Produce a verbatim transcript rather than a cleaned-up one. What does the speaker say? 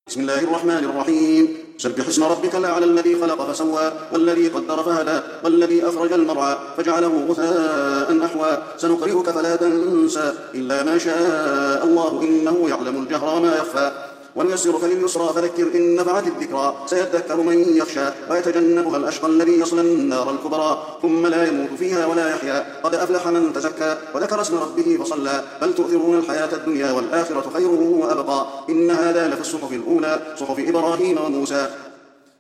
بسم الله الرحمن الرحيم. سبح اسم ربك الأعلى الذي خلق فسوى والذي قدر فهدى والذي أخرج المرعى فجعله غثاء أحوى سنقرئك فلا تنسى إلا ما شاء الله إنه يعلم الجهر وما يخفى ونيسرك لليسرى فذكر إن نفعت الذكرى سيذكر من يخشى ويتجنبها الأشقى الذي يصلى النار الكبرى ثم لا يموت فيها ولا يحيا قد أفلح من تزكى وذكر اسم ربه فصلى بل تؤثرون الحياة الدنيا والآخرة خير وأبقى إن هذا لفي الصحف الأولى صحف إبراهيم وموسى.